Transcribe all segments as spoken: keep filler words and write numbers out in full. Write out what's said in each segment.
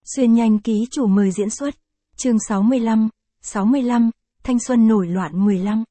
Xuyên nhanh ký chủ mời diễn xuất. Chương sáu mươi lăm, sáu mươi lăm, thanh xuân nổi loạn mười lăm.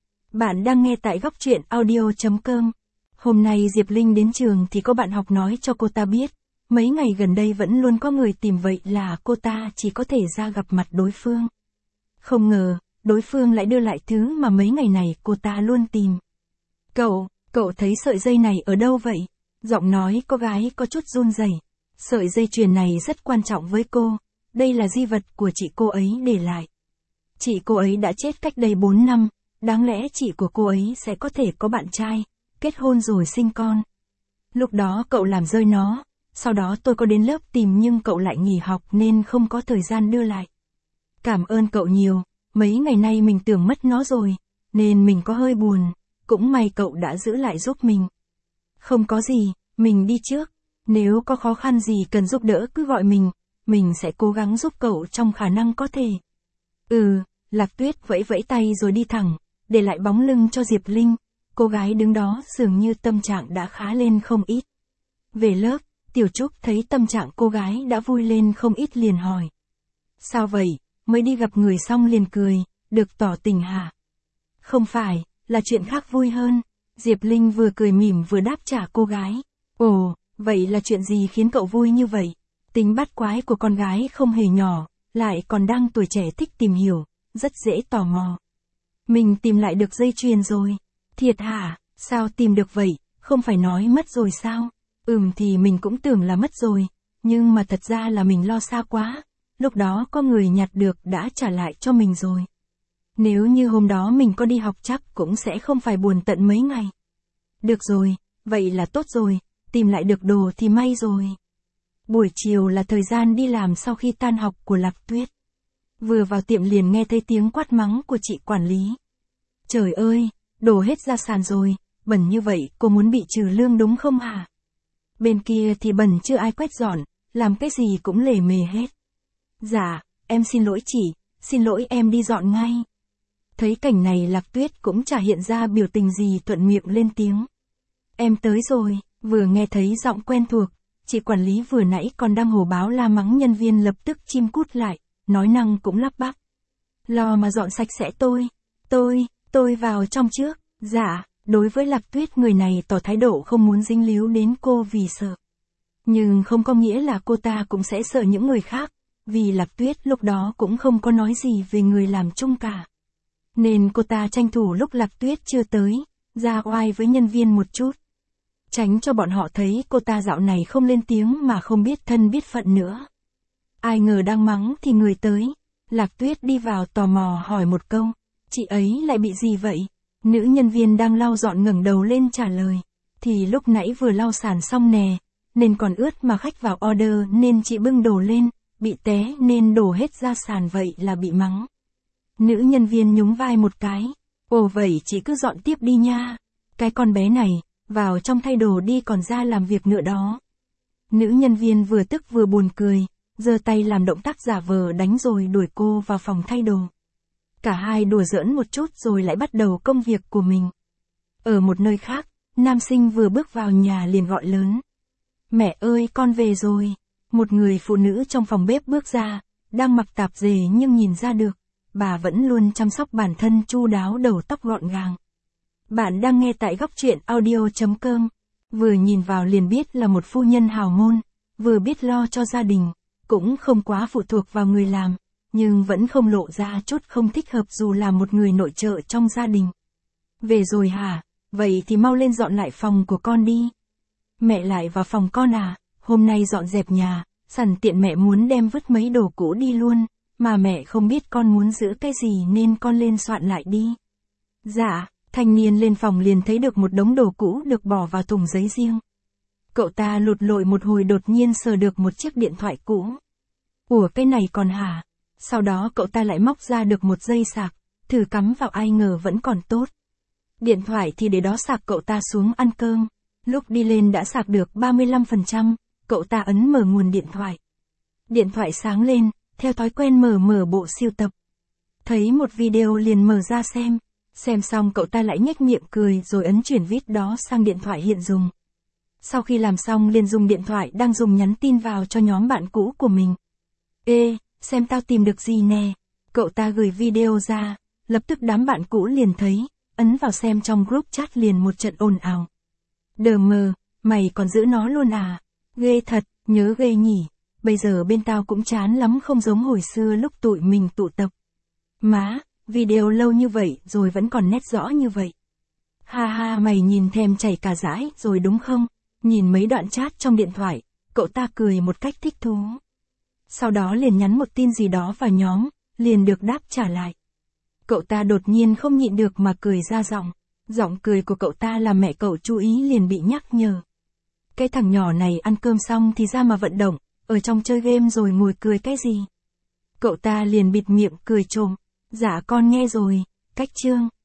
Bạn đang nghe tại góc truyện audio chấm com. Hôm nay Diệp Linh đến trường thì có bạn học nói cho cô ta biết, mấy ngày gần đây vẫn luôn có người tìm, vậy là cô ta chỉ có thể ra gặp mặt đối phương. Không ngờ, đối phương lại đưa lại thứ mà mấy ngày này cô ta luôn tìm. Cậu, cậu thấy sợi dây này ở đâu vậy? Giọng nói cô gái có chút run rẩy. Sợi dây chuyền này rất quan trọng với cô, đây là di vật của chị cô ấy để lại. Chị cô ấy đã chết cách đây bốn năm, đáng lẽ chị của cô ấy sẽ có thể có bạn trai, kết hôn rồi sinh con. Lúc đó cậu làm rơi nó, sau đó tôi có đến lớp tìm nhưng cậu lại nghỉ học nên không có thời gian đưa lại. Cảm ơn cậu nhiều, mấy ngày nay mình tưởng mất nó rồi, nên mình có hơi buồn, cũng may cậu đã giữ lại giúp mình. Không có gì, mình đi trước. Nếu có khó khăn gì cần giúp đỡ cứ gọi mình, mình sẽ cố gắng giúp cậu trong khả năng có thể. Ừ, Lạc Tuyết vẫy vẫy tay rồi đi thẳng, để lại bóng lưng cho Diệp Linh. Cô gái đứng đó dường như tâm trạng đã khá lên không ít. Về lớp, Tiểu Trúc thấy tâm trạng cô gái đã vui lên không ít liền hỏi. Sao vậy, mới đi gặp người xong liền cười, được tỏ tình hả? Không phải, là chuyện khác vui hơn. Diệp Linh vừa cười mỉm vừa đáp trả cô gái. Ồ, vậy là chuyện gì khiến cậu vui như vậy? Tính bắt quái của con gái không hề nhỏ, lại còn đang tuổi trẻ thích tìm hiểu, rất dễ tò mò. Mình tìm lại được dây chuyền rồi. Thiệt hả? Sao tìm được vậy? Không phải nói mất rồi sao? Ừm thì mình cũng tưởng là mất rồi, nhưng mà thật ra là mình lo xa quá. Lúc đó có người nhặt được đã trả lại cho mình rồi. Nếu như hôm đó mình có đi học chắc cũng sẽ không phải buồn tận mấy ngày. Được rồi, vậy là tốt rồi, tìm lại được đồ thì may rồi. Buổi chiều là thời gian đi làm sau khi tan học của Lạc Tuyết. Vừa vào tiệm liền nghe thấy tiếng quát mắng của chị quản lý. Trời ơi, đổ hết ra sàn rồi, bẩn như vậy cô muốn bị trừ lương đúng không hả? Bên kia thì bẩn chưa ai quét dọn, làm cái gì cũng lề mề hết. Dạ, em xin lỗi chị, xin lỗi em đi dọn ngay. Thấy cảnh này Lạc Tuyết cũng chả hiện ra biểu tình gì thuận miệng lên tiếng. Em tới rồi. Vừa nghe thấy giọng quen thuộc, chị quản lý vừa nãy còn đang hồ báo la mắng nhân viên lập tức chim cút lại, nói năng cũng lắp bắp. Lo mà dọn sạch sẽ tôi, tôi, tôi vào trong trước. Dạ, đối với Lạc Tuyết người này tỏ thái độ không muốn dính líu đến cô vì sợ. Nhưng không có nghĩa là cô ta cũng sẽ sợ những người khác, vì Lạc Tuyết lúc đó cũng không có nói gì về người làm chung cả. Nên cô ta tranh thủ lúc Lạc Tuyết chưa tới, ra oai với nhân viên một chút. Tránh cho bọn họ thấy cô ta dạo này không lên tiếng mà không biết thân biết phận nữa. Ai ngờ đang mắng thì người tới. Lạc Tuyết đi vào tò mò hỏi một câu. Chị ấy lại bị gì vậy? Nữ nhân viên đang lau dọn ngẩng đầu lên trả lời. Thì lúc nãy vừa lau sàn xong nè, nên còn ướt mà khách vào order nên chị bưng đồ lên, bị té nên đổ hết ra sàn vậy là bị mắng. Nữ nhân viên nhún vai một cái. Ồ vậy chị cứ dọn tiếp đi nha. Cái con bé này, vào trong thay đồ đi còn ra làm việc nữa đó. Nữ nhân viên vừa tức vừa buồn cười, giơ tay làm động tác giả vờ đánh rồi đuổi cô vào phòng thay đồ. Cả hai đùa giỡn một chút rồi lại bắt đầu công việc của mình. Ở một nơi khác, nam sinh vừa bước vào nhà liền gọi lớn. Mẹ ơi con về rồi. Một người phụ nữ trong phòng bếp bước ra, đang mặc tạp dề nhưng nhìn ra được, bà vẫn luôn chăm sóc bản thân chu đáo, đầu tóc gọn gàng. Bạn đang nghe tại góc truyện audio chấm com. Vừa nhìn vào liền biết là một phu nhân hào môn, vừa biết lo cho gia đình, cũng không quá phụ thuộc vào người làm, nhưng vẫn không lộ ra chút không thích hợp dù là một người nội trợ trong gia đình. Về rồi hả? Vậy thì mau lên dọn lại phòng của con đi. Mẹ lại vào phòng con à? Hôm nay dọn dẹp nhà, sẵn tiện mẹ muốn đem vứt mấy đồ cũ đi luôn, mà mẹ không biết con muốn giữ cái gì nên con lên soạn lại đi. Dạ. Thanh niên lên phòng liền thấy được một đống đồ cũ được bỏ vào thùng giấy riêng. Cậu ta lụt lội một hồi đột nhiên sờ được một chiếc điện thoại cũ. Ủa cái này còn hả? Sau đó cậu ta lại móc ra được một dây sạc, thử cắm vào ai ngờ vẫn còn tốt. Điện thoại thì để đó sạc cậu ta xuống ăn cơm. Lúc đi lên đã sạc được ba mươi lăm phần trăm, cậu ta ấn mở nguồn điện thoại. Điện thoại sáng lên, theo thói quen mở mở bộ siêu tập. Thấy một video liền mở ra xem. Xem xong cậu ta lại nhếch miệng cười rồi ấn chuyển vít đó sang điện thoại hiện dùng. Sau khi làm xong liền dùng điện thoại đang dùng nhắn tin vào cho nhóm bạn cũ của mình. Ê, xem tao tìm được gì nè. Cậu ta gửi video ra, lập tức đám bạn cũ liền thấy, ấn vào xem trong group chat liền một trận ồn ào. Đờ mờ, mày còn giữ nó luôn à? Ghê thật, nhớ ghê nhỉ. Bây giờ bên tao cũng chán lắm, không giống hồi xưa lúc tụi mình tụ tập. Má, video lâu như vậy rồi vẫn còn nét rõ như vậy. Ha ha, mày nhìn thèm chảy cả dãi rồi đúng không? Nhìn mấy đoạn chat trong điện thoại, cậu ta cười một cách thích thú. Sau đó liền nhắn một tin gì đó vào nhóm, liền được đáp trả lại. Cậu ta đột nhiên không nhịn được mà cười ra giọng. Giọng cười của cậu ta làm mẹ cậu chú ý liền bị nhắc nhở. Cái thằng nhỏ này ăn cơm xong thì ra mà vận động, ở trong chơi game rồi ngồi cười cái gì? Cậu ta liền bịt miệng cười trộm. Dạ con nghe rồi, cách chương.